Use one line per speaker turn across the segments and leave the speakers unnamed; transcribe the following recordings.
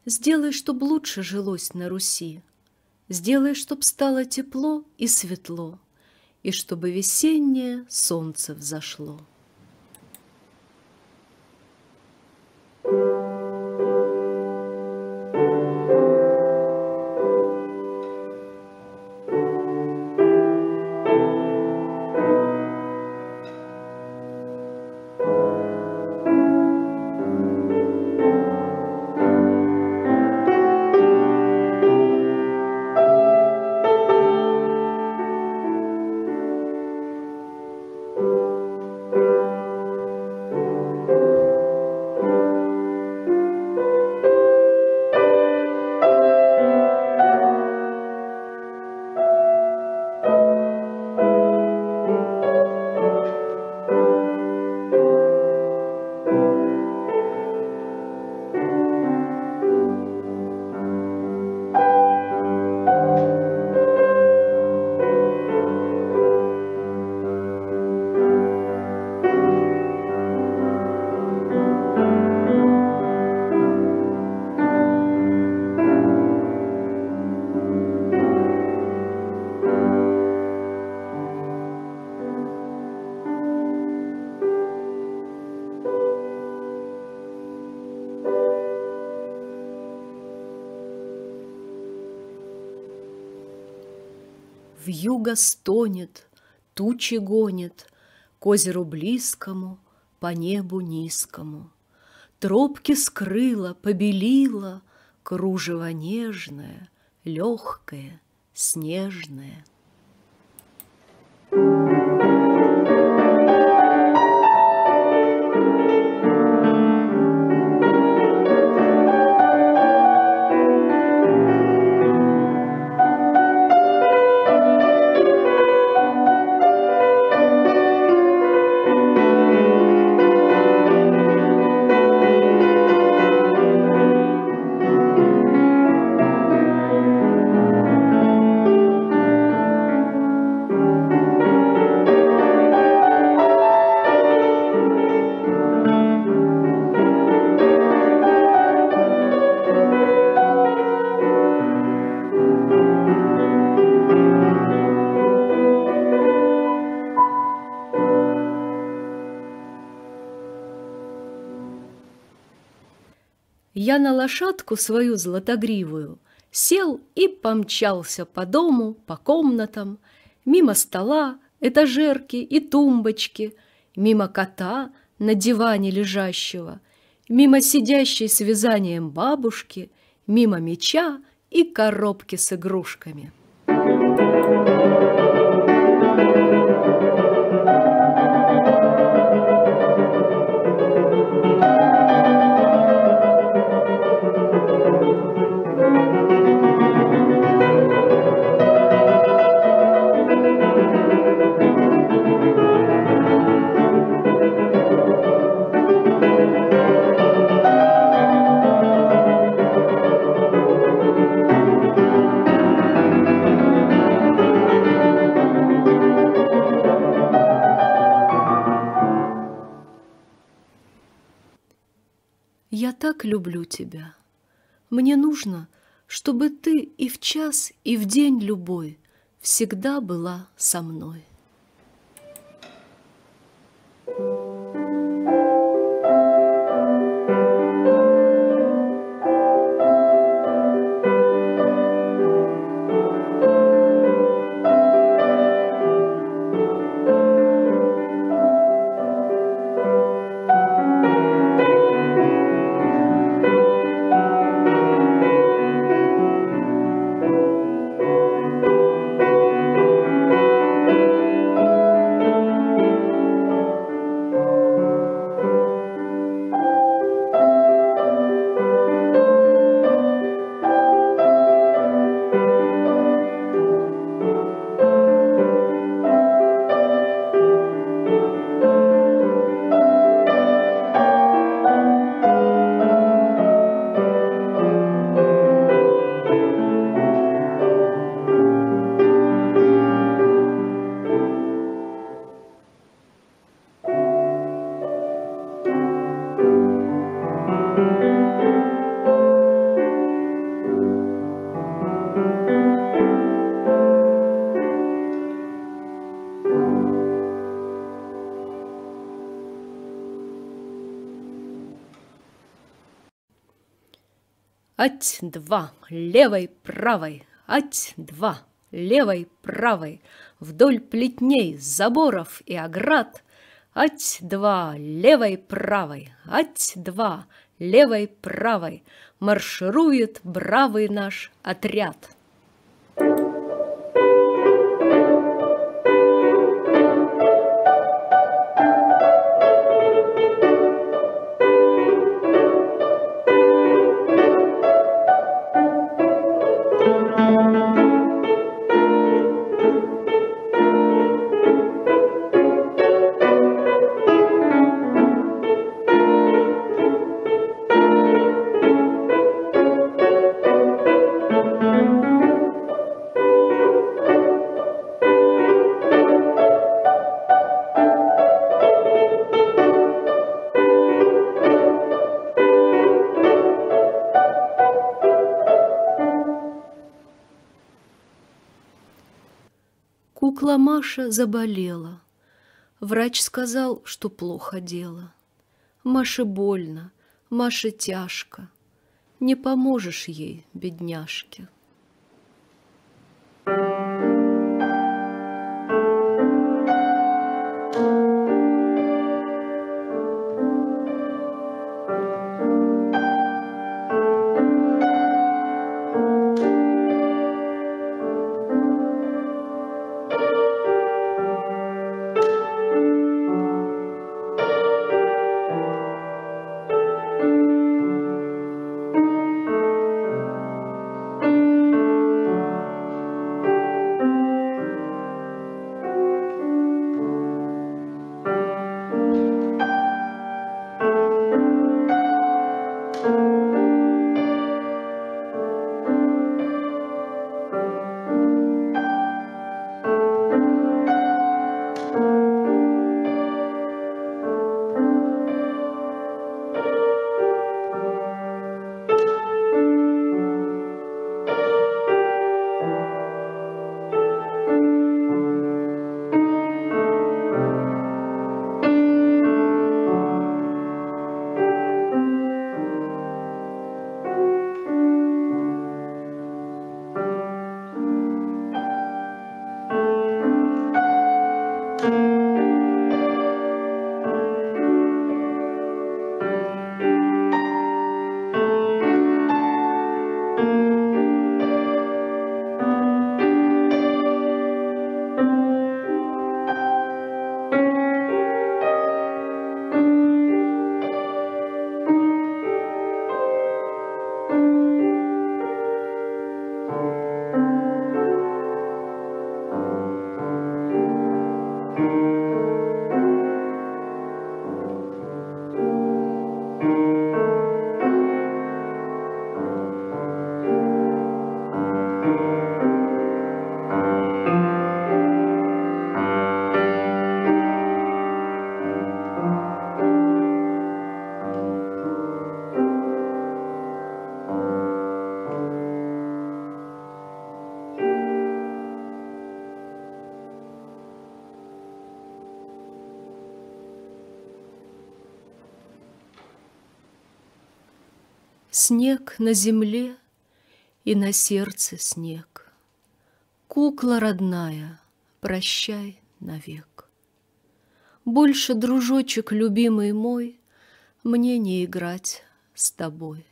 Сделай, чтоб лучше жилось на Руси, сделай, чтоб стало тепло и светло, и чтобы весеннее солнце взошло. Вьюга стонет, тучи гонит к озеру близкому, по небу низкому. Тропки скрыла, побелила кружево нежное, легкое, снежное. Я на лошадку свою златогривую сел и помчался по дому, по комнатам, мимо стола, этажерки и тумбочки, мимо кота на диване лежащего, мимо сидящей с вязанием бабушки, мимо меча и коробки с игрушками. Я так люблю тебя. Мне нужно, чтобы ты и в час, и в день любой всегда была со мной. Ать-два, левой, правой, ать-два, левой, правой, вдоль плетней, заборов и оград. Ать-два, левой, правой, ать-два, левой, правой, марширует бравый наш отряд. Кукла Маша заболела. Врач сказал, что плохо дело. Маше больно, Маше тяжко. Не поможешь ей, бедняжке. Снег на земле и на сердце снег. Кукла родная, прощай навек. Больше, дружочек любимый мой, мне не играть с тобой.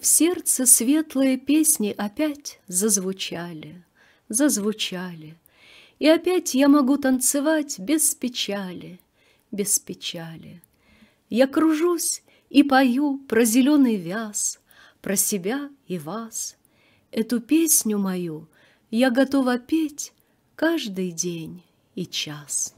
В сердце светлые песни опять зазвучали, зазвучали, и опять я могу танцевать без печали, без печали. Я кружусь и пою про зеленый вяз, про себя и вас. Эту песню мою я готова петь каждый день и час.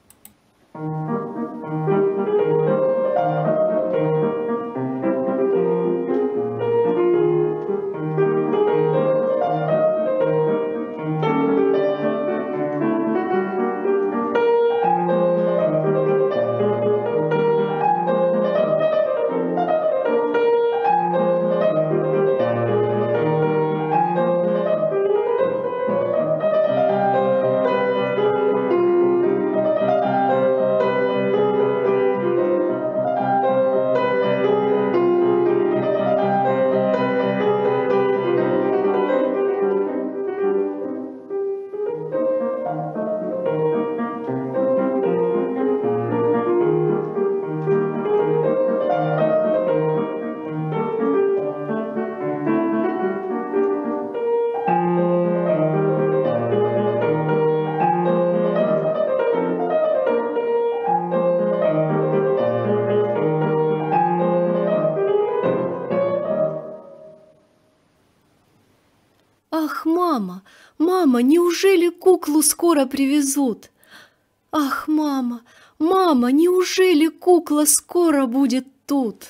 Ах, мама, мама, неужели куклу скоро привезут? Ах, мама, мама, неужели кукла скоро будет тут?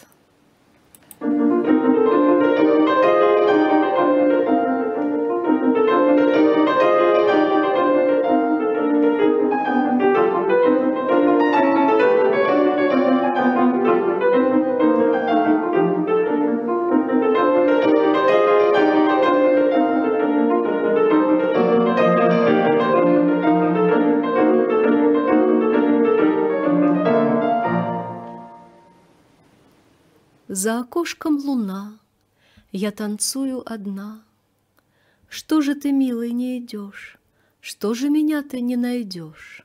За окошком луна, я танцую одна. Что же ты, милый, не идешь? Что же меня ты не найдешь?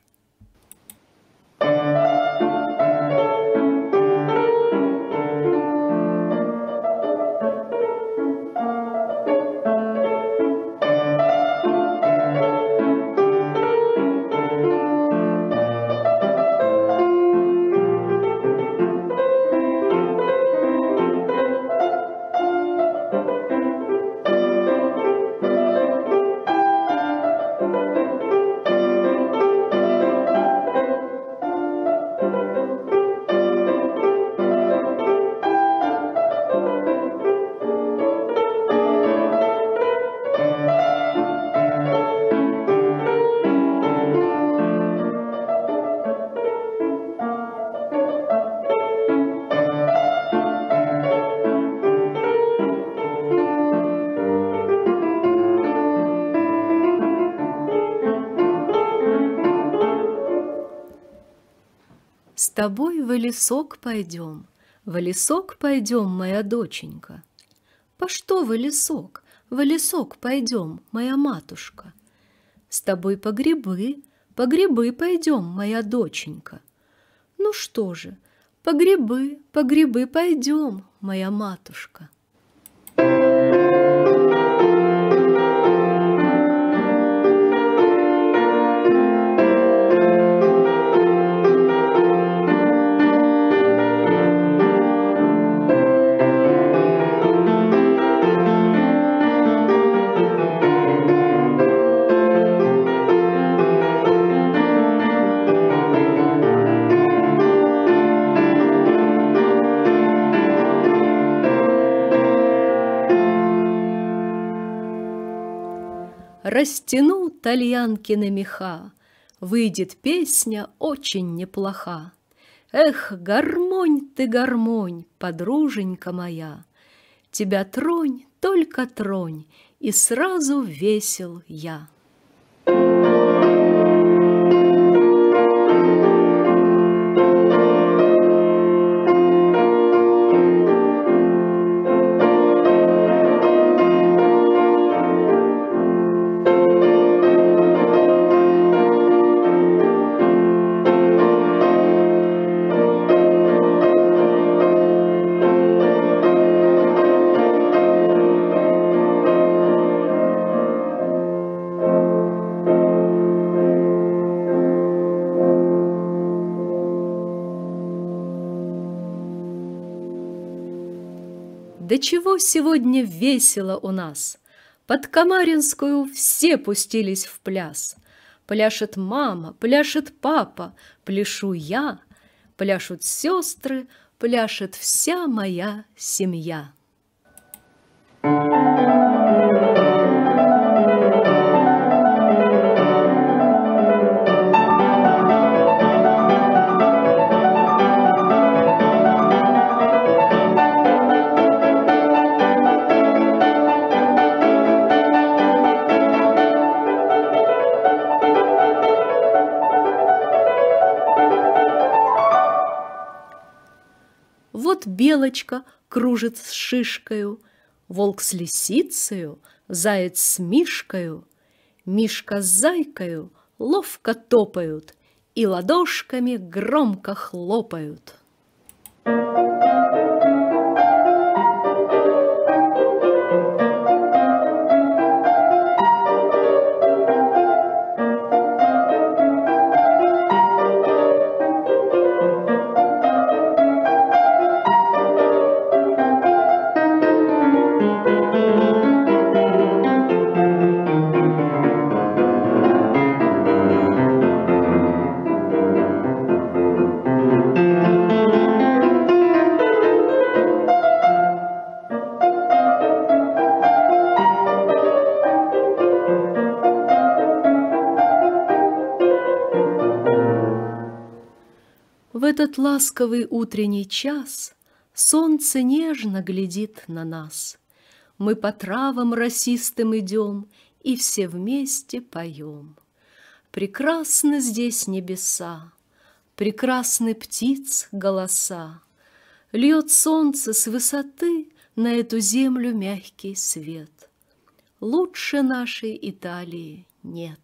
С тобой в лесок пойдем, моя доченька. По что в лесок пойдем, моя матушка? С тобой по грибы пойдем, моя доченька. Ну что же, по грибы пойдем, моя матушка. Растяну тальянкины меха, выйдет песня очень неплоха. Эх, гармонь ты, гармонь, подруженька моя, тебя тронь, только тронь, и сразу весел я. Да чего сегодня весело у нас! Под Камаринскую все пустились в пляс. Пляшет мама, пляшет папа, пляшу я, пляшут сестры, пляшет вся моя семья. Вот белочка кружит с шишкою, волк с лисицею, заяц с мишкою, мишка с зайкою ловко топают и ладошками громко хлопают. В этот ласковый утренний час солнце нежно глядит на нас. Мы по травам росистым идем и все вместе поем. Прекрасны здесь небеса, прекрасны птиц голоса. Льет солнце с высоты на эту землю мягкий свет. Лучше нашей Италии нет.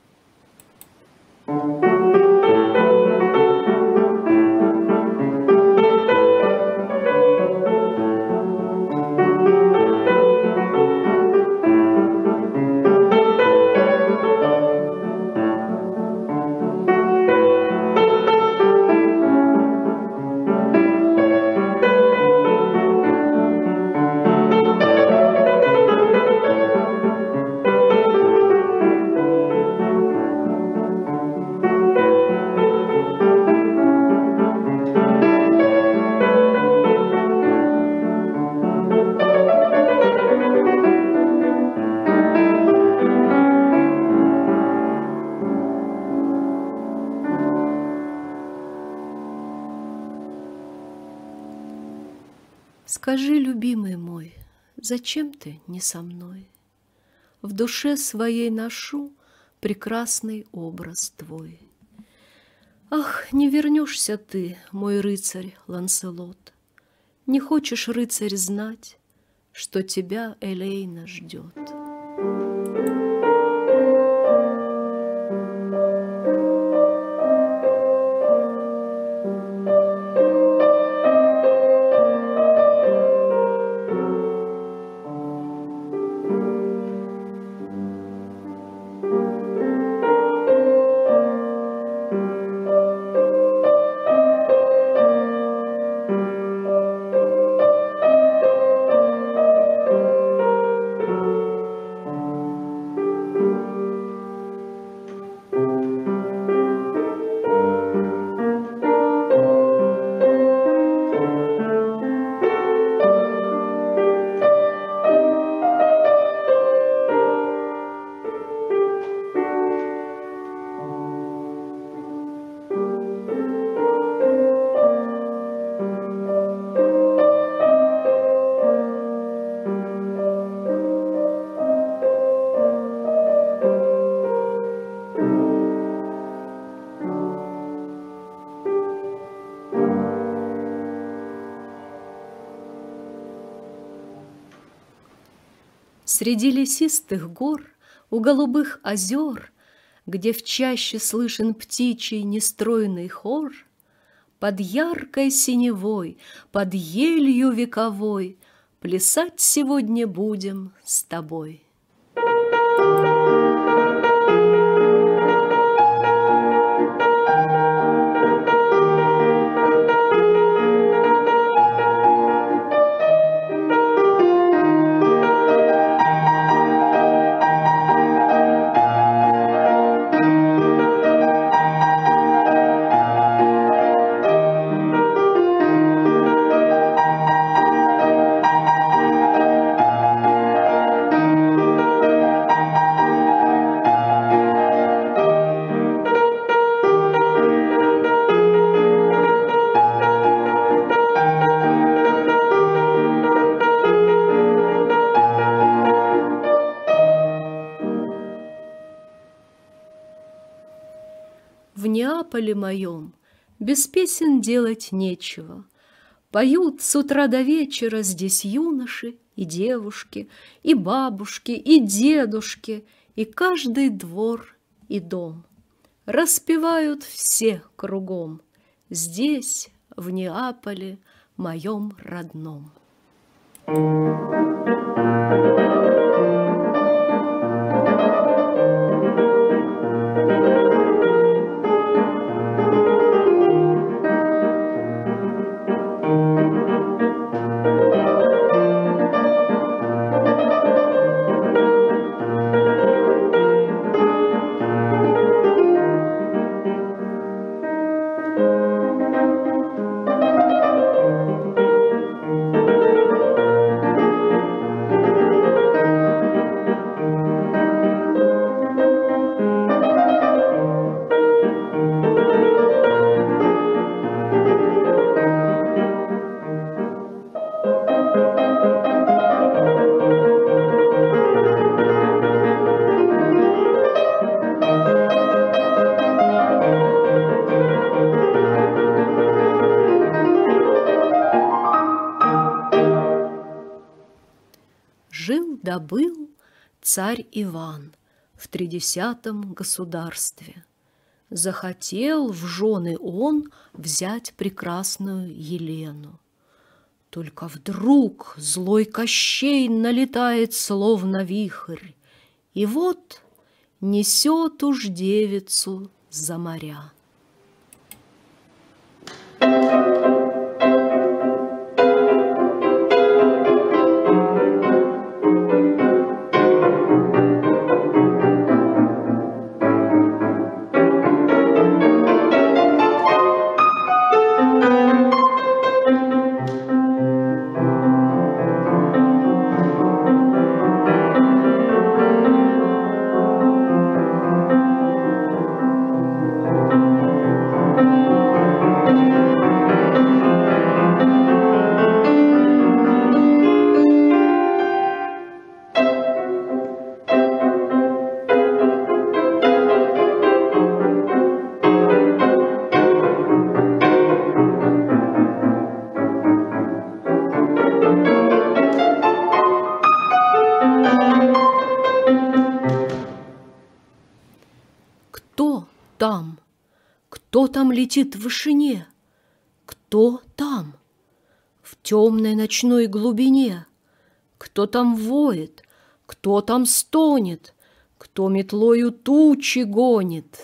Скажи, любимый мой, зачем ты не со мной? В душе своей ношу прекрасный образ твой. Ах, не вернешься ты, мой рыцарь Ланселот, не хочешь, рыцарь, знать, что тебя Элейна ждет. Среди лесистых гор, у голубых озер, где в чаще слышен птичий нестройный хор, под яркой синевой, под елью вековой плясать сегодня будем с тобой. Неаполе моем без песен делать нечего. Поют с утра до вечера здесь юноши и девушки, и бабушки, и дедушки, и каждый двор и дом. Распевают все кругом, здесь, в Неаполе, моем родном. Да был царь Иван в 30-м государстве. Захотел в жены он взять прекрасную Елену. Только вдруг злой Кощей налетает, словно вихрь, и вот несет уж девицу за моря. Кто там летит в вышине? Кто там? В темной ночной глубине? Кто там воет? Кто там стонет? Кто метлою тучи гонит?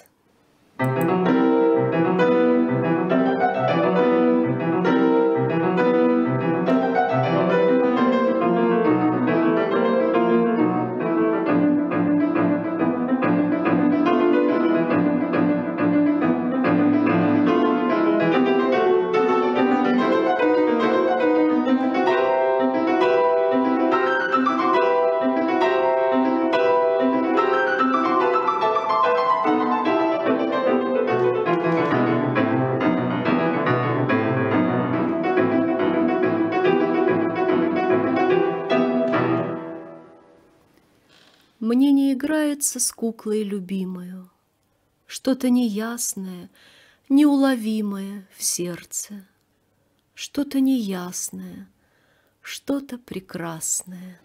Мне не играется с куклой любимою, что-то неясное, неуловимое в сердце, что-то неясное, что-то прекрасное.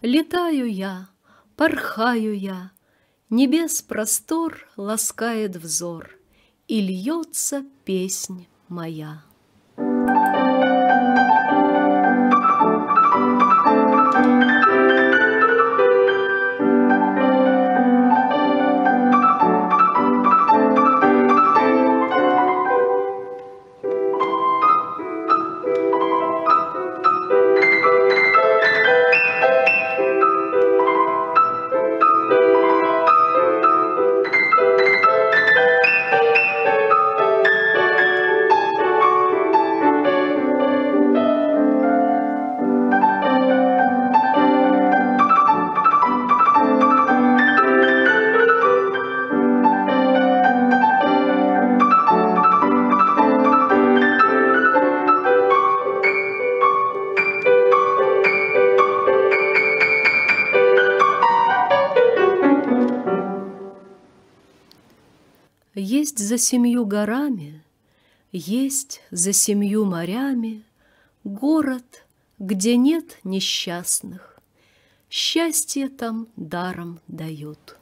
Летаю я, порхаю я, небес простор ласкает взор, и льется песнь моя. Есть за 7 горами, есть за 7 морями город, где нет несчастных, счастье там даром дают.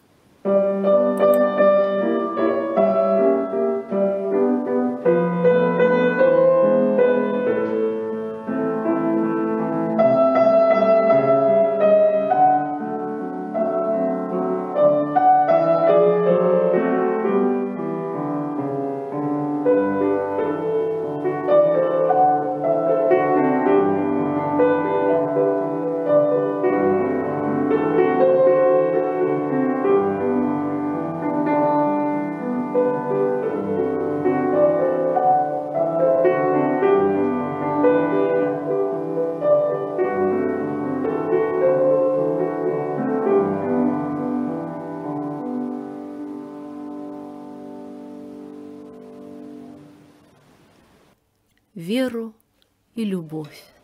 Веру и любовь.